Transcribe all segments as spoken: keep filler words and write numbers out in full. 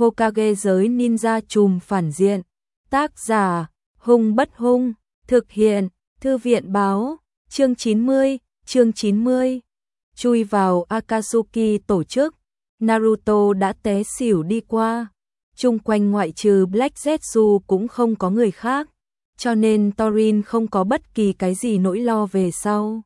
Hokage giới ninja trùm phản diện. Tác giả, Hung Bất Hung, thực hiện, Thư viện báo, chương chín mươi, chương chín mươi. Chui vào Akatsuki tổ chức, Naruto đã té xỉu đi qua. Chung quanh ngoại trừ Black Zetsu cũng không có người khác, cho nên Torin không có bất kỳ cái gì nỗi lo về sau.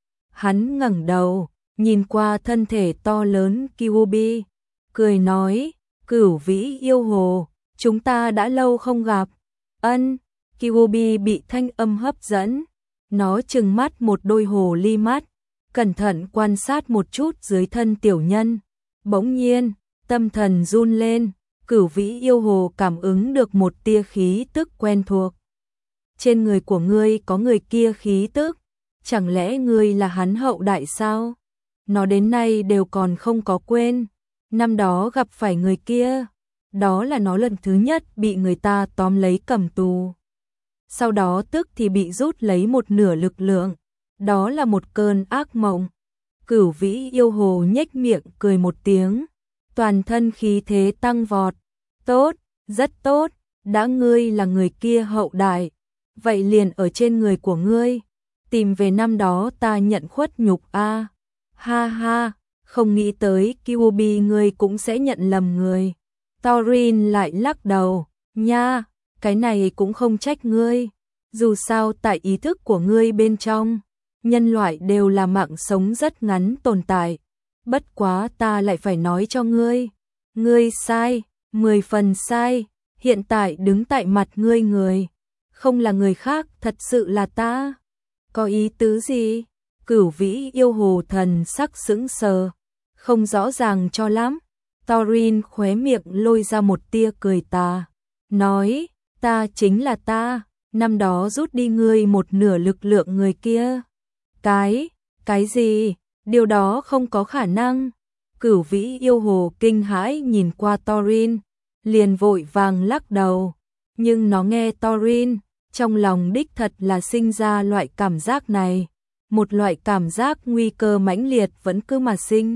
Hắn ngẩng đầu, nhìn qua thân thể to lớn Kyuubi, cười nói, Cửu Vĩ yêu hồ, chúng ta đã lâu không gặp. Ân, Kyuubi bị thanh âm hấp dẫn, nó trừng mắt một đôi hồ ly mắt, cẩn thận quan sát một chút dưới thân tiểu nhân. Bỗng nhiên, tâm thần run lên, Cửu Vĩ yêu hồ cảm ứng được một tia khí tức quen thuộc. Trên người của ngươi có người kia khí tức, chẳng lẽ ngươi là hắn hậu đại sao? Nó đến nay đều còn không có quên, năm đó gặp phải người kia, đó là nó lần thứ nhất bị người ta tóm lấy cầm tù. Sau đó tức thì bị rút lấy một nửa lực lượng, đó là một cơn ác mộng. Cửu Vĩ yêu hồ nhếch miệng cười một tiếng, toàn thân khí thế tăng vọt. Tốt, rất tốt, đã ngươi là người kia hậu đại, vậy liền ở trên người của ngươi, tìm về năm đó ta nhận khuất nhục a. À. Ha ha, không nghĩ tới Kyuubi ngươi cũng sẽ nhận lầm người. Torin lại lắc đầu, nha, cái này cũng không trách ngươi, dù sao tại ý thức của ngươi bên trong, nhân loại đều là mạng sống rất ngắn tồn tại. Bất quá ta lại phải nói cho ngươi, ngươi sai, mười phần sai, hiện tại đứng tại mặt ngươi người, không là người khác, thật sự là ta. Có ý tứ gì? Cửu Vĩ yêu hồ thần sắc sững sờ, không rõ ràng cho lắm. Torin khóe miệng lôi ra một tia cười tà, nói, ta chính là ta, năm đó rút đi ngươi một nửa lực lượng người kia. Cái, cái gì? Điều đó không có khả năng. Cửu Vĩ yêu hồ kinh hãi nhìn qua Torin, liền vội vàng lắc đầu. Nhưng nó nghe Torin, trong lòng đích thật là sinh ra loại cảm giác này. Một loại cảm giác nguy cơ mãnh liệt vẫn cứ mà sinh.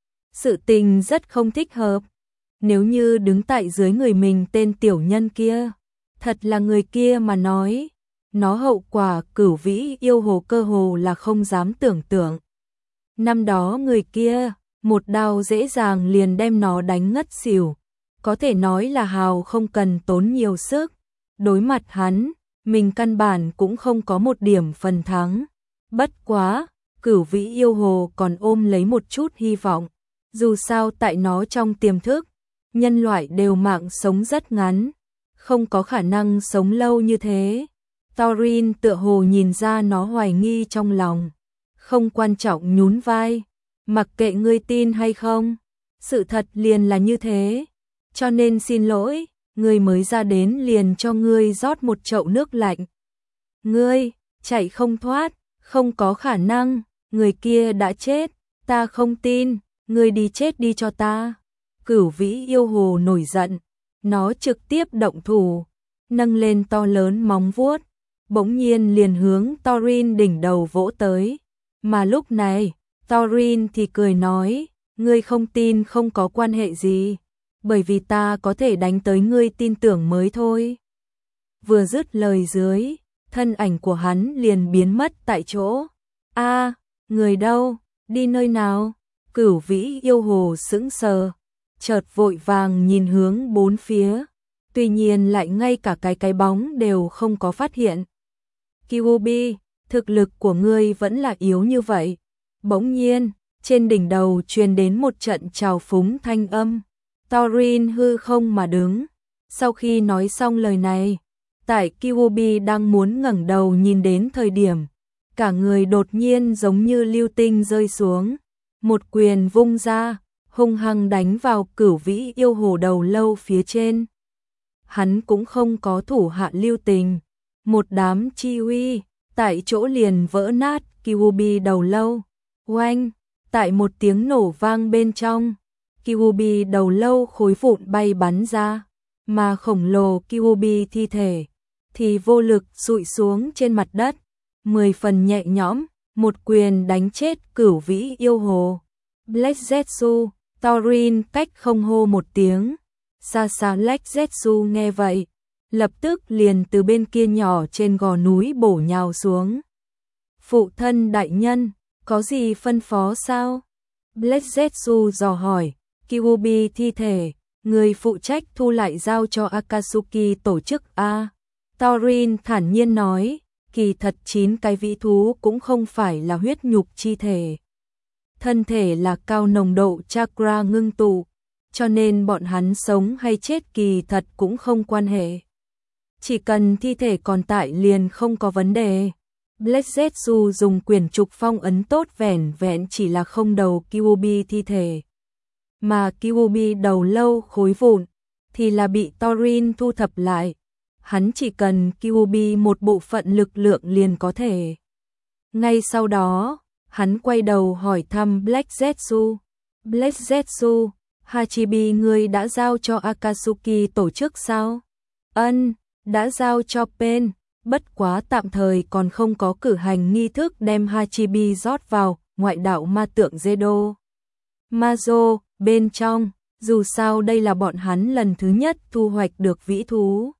Sự tình rất không thích hợp. Nếu như đứng tại dưới người mình tên tiểu nhân kia, thật là người kia mà nói, nó hậu quả Cửu Vĩ yêu hồ cơ hồ là không dám tưởng tượng. Năm đó người kia, một đao dễ dàng liền đem nó đánh ngất xỉu, có thể nói là hào không cần tốn nhiều sức. Đối mặt hắn, mình căn bản cũng không có một điểm phần thắng. Bất quá, Cửu Vĩ yêu hồ còn ôm lấy một chút hy vọng, dù sao tại nó trong tiềm thức, nhân loại đều mạng sống rất ngắn, không có khả năng sống lâu như thế. Torin tựa hồ nhìn ra nó hoài nghi trong lòng, không quan trọng nhún vai, mặc kệ ngươi tin hay không, sự thật liền là như thế, cho nên xin lỗi, ngươi mới ra đến liền cho ngươi rót một chậu nước lạnh. Ngươi, chạy không thoát, không có khả năng, người kia đã chết, ta không tin, ngươi đi chết đi cho ta. Cửu Vĩ yêu hồ nổi giận, nó trực tiếp động thủ, nâng lên to lớn móng vuốt, bỗng nhiên liền hướng Torin đỉnh đầu vỗ tới. Mà lúc này, Torin thì cười nói, ngươi không tin không có quan hệ gì, bởi vì ta có thể đánh tới ngươi tin tưởng mới thôi. Vừa dứt lời dưới, thân ảnh của hắn liền biến mất tại chỗ. A, à, người đâu, đi nơi nào? Cửu Vĩ yêu hồ sững sờ, chợt vội vàng nhìn hướng bốn phía, tuy nhiên lại ngay cả cái cái bóng đều không có phát hiện. Kyuubi, thực lực của ngươi vẫn là yếu như vậy. Bỗng nhiên, trên đỉnh đầu truyền đến một trận trào phúng thanh âm. Torin hư không mà đứng. Sau khi nói xong lời này, tại Kyuubi đang muốn ngẩng đầu nhìn đến thời điểm, cả người đột nhiên giống như lưu tinh rơi xuống, một quyền vung ra, hung hăng đánh vào Cửu Vĩ yêu hồ đầu lâu phía trên. Hắn cũng không có thủ hạ lưu tình, một đám chi uy, tại chỗ liền vỡ nát Kyuubi đầu lâu. Oanh, tại một tiếng nổ vang bên trong, Kyuubi đầu lâu khối vụn bay bắn ra, mà khổng lồ Kyuubi thi thể thì vô lực rụi xuống trên mặt đất, mười phần nhẹ nhõm, một quyền đánh chết Cửu Vĩ yêu hồ. Black Zetsu, Torin cách không hô một tiếng, Xa xa Black Zetsu nghe vậy, lập tức liền từ bên kia nhỏ trên gò núi bổ nhào xuống. Phụ thân đại nhân, có gì phân phó sao? Black Zetsu dò hỏi. Kyuubi thi thể, người phụ trách thu lại giao cho Akatsuki tổ chức A. Thorin thản nhiên nói, kỳ thật chín cái vĩ thú cũng không phải là huyết nhục chi thể. Thân thể là cao nồng độ chakra ngưng tụ, cho nên bọn hắn sống hay chết kỳ thật cũng không quan hệ. Chỉ cần thi thể còn tại liền không có vấn đề. Black Zetsu dùng quyển trục phong ấn tốt vẻn vẹn chỉ là không đầu Kyuubi thi thể. Mà Kyuubi đầu lâu khối vụn thì là bị Thorin thu thập lại. Hắn chỉ cần Kyuubi một bộ phận lực lượng liền có thể. Ngay sau đó, hắn quay đầu hỏi thăm Black Zetsu. Black Zetsu, Hachibi ngươi đã giao cho Akatsuki tổ chức sao? Ân, đã giao cho Pen, bất quá tạm thời còn không có cử hành nghi thức đem Hachibi rót vào ngoại đạo ma tượng Zedo Mazo bên trong, dù sao đây là bọn hắn lần thứ nhất thu hoạch được vĩ thú.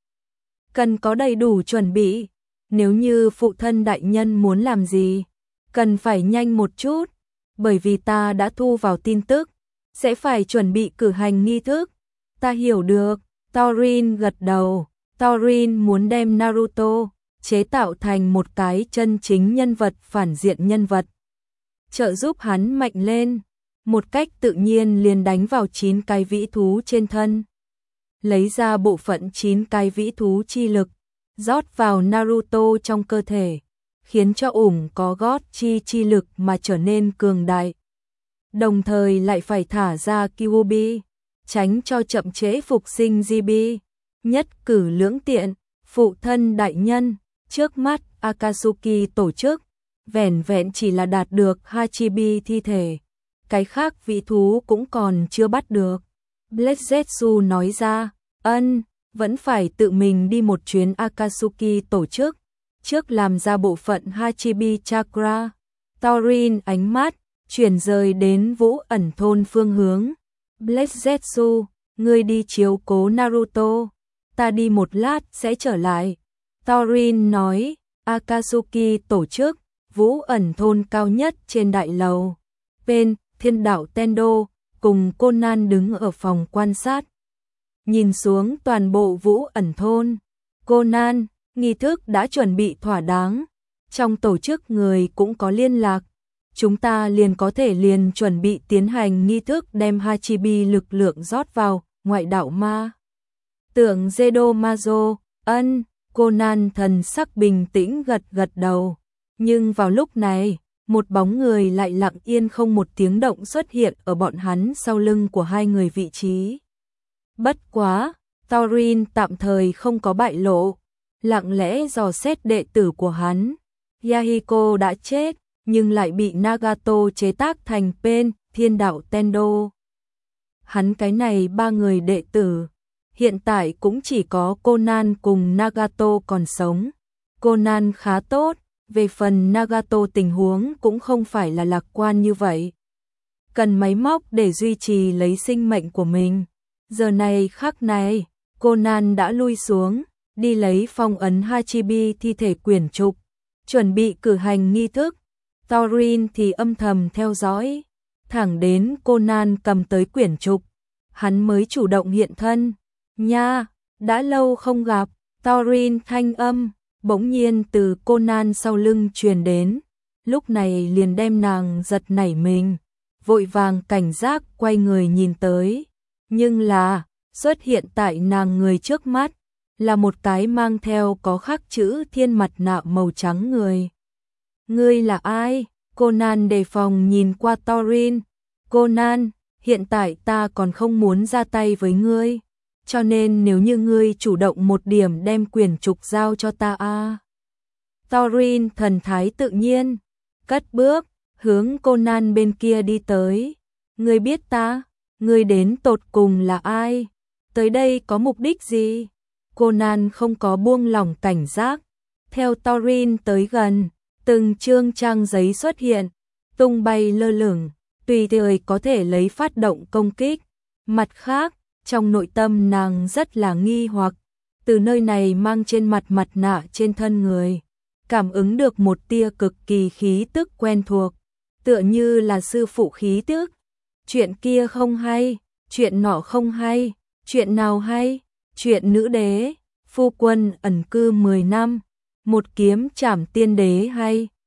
Cần có đầy đủ chuẩn bị, nếu như phụ thân đại nhân muốn làm gì, cần phải nhanh một chút, bởi vì ta đã thu vào tin tức, sẽ phải chuẩn bị cử hành nghi thức. Ta hiểu được, Thorin gật đầu. Thorin muốn đem Naruto chế tạo thành một cái chân chính nhân vật phản diện nhân vật, trợ giúp hắn mạnh lên, một cách tự nhiên liền đánh vào chín cái vĩ thú trên thân. Lấy ra bộ phận chín cái vĩ thú chi lực, rót vào Naruto trong cơ thể, khiến cho ủng có gót chi chi lực mà trở nên cường đại. Đồng thời lại phải thả ra Kyuubi, tránh cho chậm trễ phục sinh Gibi. Nhất cử lưỡng tiện, phụ thân đại nhân, trước mắt Akatsuki tổ chức, vẻn vẹn chỉ là đạt được Hachibi thi thể. Cái khác vị thú cũng còn chưa bắt được. Black Zetsu nói ra, ân, vẫn phải tự mình đi một chuyến Akatsuki tổ chức, trước làm ra bộ phận Hachibi Chakra. Thorin ánh mắt, chuyển rời đến Vũ ẩn thôn phương hướng. Black Zetsu, ngươi đi chiếu cố Naruto, ta đi một lát sẽ trở lại. Thorin nói, Akatsuki tổ chức, Vũ ẩn thôn cao nhất trên đại lầu. Bên, Thiên đạo Tendo, cùng Conan đứng ở phòng quan sát. Nhìn xuống toàn bộ Vũ ẩn thôn. Conan, nghi thức đã chuẩn bị thỏa đáng. Trong tổ chức người cũng có liên lạc. Chúng ta liền có thể liền chuẩn bị tiến hành nghi thức đem Hachibi lực lượng rót vào ngoại đạo ma tượng Zedo Mazo. Ân, Conan thần sắc bình tĩnh gật gật đầu. Nhưng vào lúc này, một bóng người lại lặng yên không một tiếng động xuất hiện ở bọn hắn sau lưng của hai người vị trí. Bất quá, Thorin tạm thời không có bại lộ, lặng lẽ dò xét đệ tử của hắn. Yahiko đã chết, nhưng lại bị Nagato chế tác thành Pen, Thiên đạo Tendo. Hắn cái này ba người đệ tử, hiện tại cũng chỉ có Conan cùng Nagato còn sống. Conan khá tốt, về phần Nagato tình huống cũng không phải là lạc quan như vậy. Cần máy móc để duy trì lấy sinh mệnh của mình. Giờ này khắc này, Conan đã lui xuống, đi lấy phong ấn Hachibi thi thể quyển trục, chuẩn bị cử hành nghi thức. Thorin thì âm thầm theo dõi, thẳng đến Conan cầm tới quyển trục, hắn mới chủ động hiện thân. Nha, đã lâu không gặp. Thorin thanh âm bỗng nhiên từ Conan sau lưng truyền đến, lúc này liền đem nàng giật nảy mình, vội vàng cảnh giác quay người nhìn tới, nhưng là xuất hiện tại nàng người trước mắt là một cái mang theo có khắc chữ thiên mặt nạ màu trắng người. Ngươi là ai? Conan đề phòng nhìn qua Thorin. Conan, hiện tại ta còn không muốn ra tay với ngươi, cho nên nếu như ngươi chủ động một điểm đem quyền trục giao cho ta a. À. Thorin thần thái tự nhiên, cất bước, hướng Conan bên kia đi tới. Ngươi biết ta? Ngươi đến tột cùng là ai? Tới đây có mục đích gì? Conan không có buông lỏng cảnh giác, theo Thorin tới gần, từng chương trang giấy xuất hiện, tung bay lơ lửng, tùy thời có thể lấy phát động công kích. Mặt khác, Trong nội tâm nàng rất là nghi hoặc, từ nơi này mang trên mặt mặt nạ trên thân người, cảm ứng được một tia cực kỳ khí tức quen thuộc, tựa như là sư phụ khí tức. Chuyện kia không hay, chuyện nọ không hay, chuyện nào hay? Chuyện nữ đế, phu quân ẩn cư mười năm, một kiếm trảm tiên đế hay?